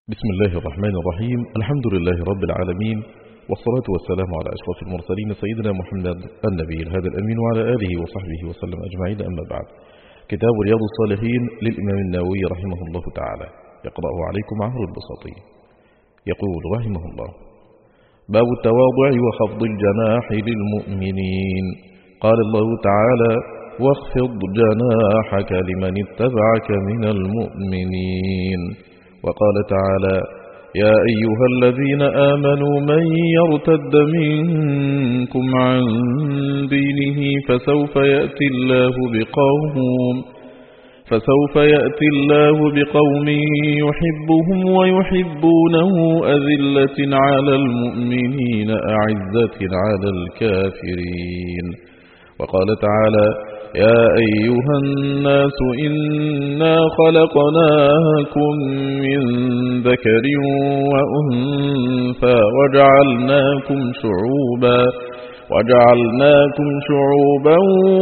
بسم الله الرحمن الرحيم. الحمد لله رب العالمين، والصلاة والسلام على أشرف المرسلين سيدنا محمد النبي الهادي الأمين وعلى آله وصحبه وسلم أجمعين. أما بعد، كتاب رياض الصالحين للإمام النووي رحمه الله تعالى، يقرأه عليكم عمرو البساطي. يقول رحمه الله: باب التواضع وخفض الجناح للمؤمنين. قال الله تعالى: واخفض جناحك لمن اتبعك من المؤمنين. وقال تعالى: يا أيها الذين آمنوا من يرتد منكم عن دينه فسوف يأتي الله بقوم يحبهم ويحبونه أذلة على المؤمنين أعزة على الكافرين. وقال تعالى: يا أيها الناس إنا خلقناكم من ذكر وأنثى وجعلناكم شعوبا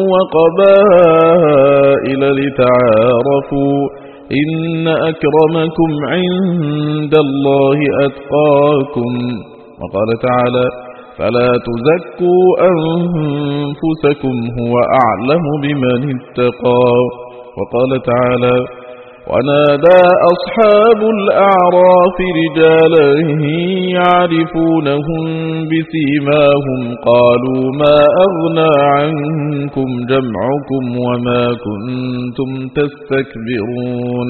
وقبائل لتعارفوا إن أكرمكم عند الله أتقاكم. وقال تعالى: فلا تزكوا أنفسكم هو أعلم بمن اتقى. وقال تعالى: ونادى أصحاب الأعراف رجالا يعرفونهم بسيماهم قالوا ما أغنى عنكم جمعكم وما كنتم تستكبرون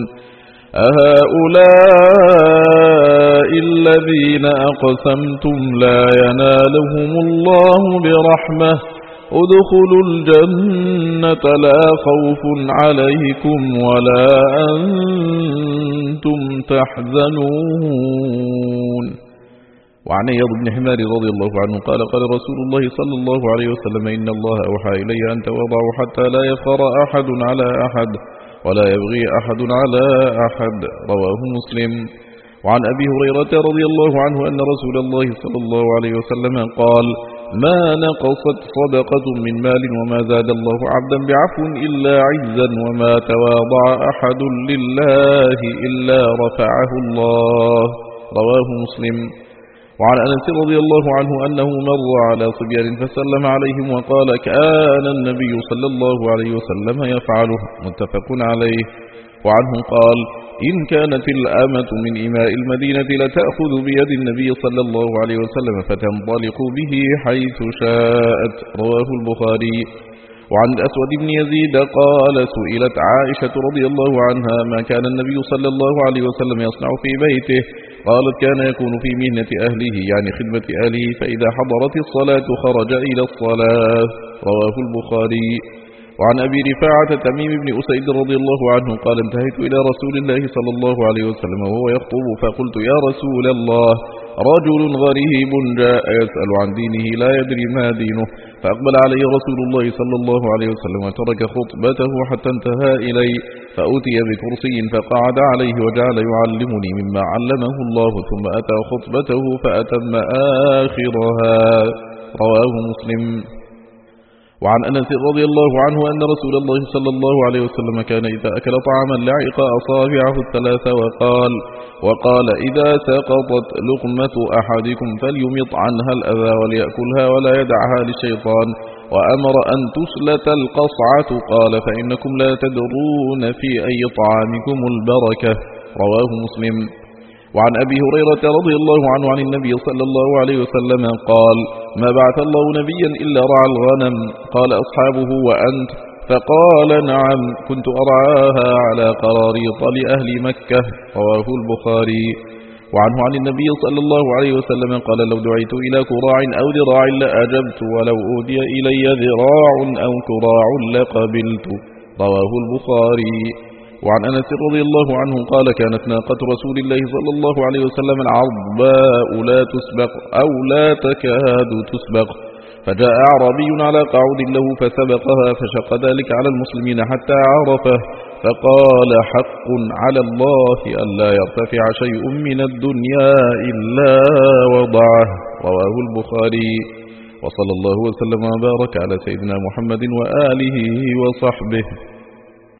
أهؤلاء الذين أقسمتم لا ينالهم الله برحمة ادخلوا الجنة لا خوف عليكم ولا أنتم تحزنون. وعن عياض بن حمار رضي الله عنه قال: قال رسول الله صلى الله عليه وسلم: إن الله أوحى إلي أن تواضعوا حتى لا يفخر أحد على أحد ولا يبغي أحد على أحد. رواه مسلم. وعن أبي هريرة رضي الله عنه أن رسول الله صلى الله عليه وسلم قال: ما نقصت صدقة من مال وما زاد الله عبدا بعفو إلا عزا وما تواضع أحد لله إلا رفعه الله. رواه مسلم. وعن أنس رضي الله عنه أنه مر على صبيان فسلم عليهم وقال: كان النبي صلى الله عليه وسلم يفعله. متفق عليه. وعنه قال: إن كانت الأمة من إماء المدينة لتأخذ بيد النبي صلى الله عليه وسلم فتنطلق به حيث شاءت. رواه البخاري. وعن الأسود بن يزيد قال: سئلت عائشة رضي الله عنها ما كان النبي صلى الله عليه وسلم يصنع في بيته؟ قالت: كان يكون في مهنة أهله يعني خدمة أهله، فإذا حضرت الصلاة خرج إلى الصلاة. رواه البخاري. وعن أبي رفاعة تميم بن أسيد رضي الله عنه قال: انتهيت إلى رسول الله صلى الله عليه وسلم وهو يخطب فقلت: يا رسول الله، رجل غريب جاء يسأل عن دينه لا يدري ما دينه، فأقبل عليه رسول الله صلى الله عليه وسلم وترك خطبته حتى انتهى إلي، فأتي بكرسي فقعد عليه وجعل يعلمني مما علمه الله، ثم أتى خطبته فأتم آخرها. رواه مسلم. وعن أنس رضي الله عنه أن رسول الله صلى الله عليه وسلم كان إذا أكل طعاما لعق أصابعه الثلاث وقال: إذا سقطت لقمة أحدكم فليمط عنها الأذى وليأكلها ولا يدعها للشيطان، وأمر أن تسلت القصعة، قال: فإنكم لا تدرون في أي طعامكم البركة. رواه مسلم. وعن أبي هريرة رضي الله عنه عن النبي صلى الله عليه وسلم قال: ما بعث الله نبيا إلا رعى الغنم. قال أصحابه: وأنت؟ فقال: نعم، كنت أرعاها على قراريط لأهل مكة. رواه البخاري. وعنه عن النبي صلى الله عليه وسلم قال: لو دعيت إلى كراع أو ذراع لأجبت، ولو أودي إلي ذراع أو كراع لقبلت. رواه البخاري. وعن أنس رضي الله عنه قال: كانت ناقة رسول الله صلى الله عليه وسلم العرباء لا تسبق أو لا تكاد تسبق، فجاء أعرابي على قعود له فسبقها، فشق ذلك على المسلمين حتى عرفه، فقال: حق على الله ألا يرتفع شيء من الدنيا إلا وضعه. رواه البخاري. وصلى الله وسلم وبارك على سيدنا محمد وآله وصحبه.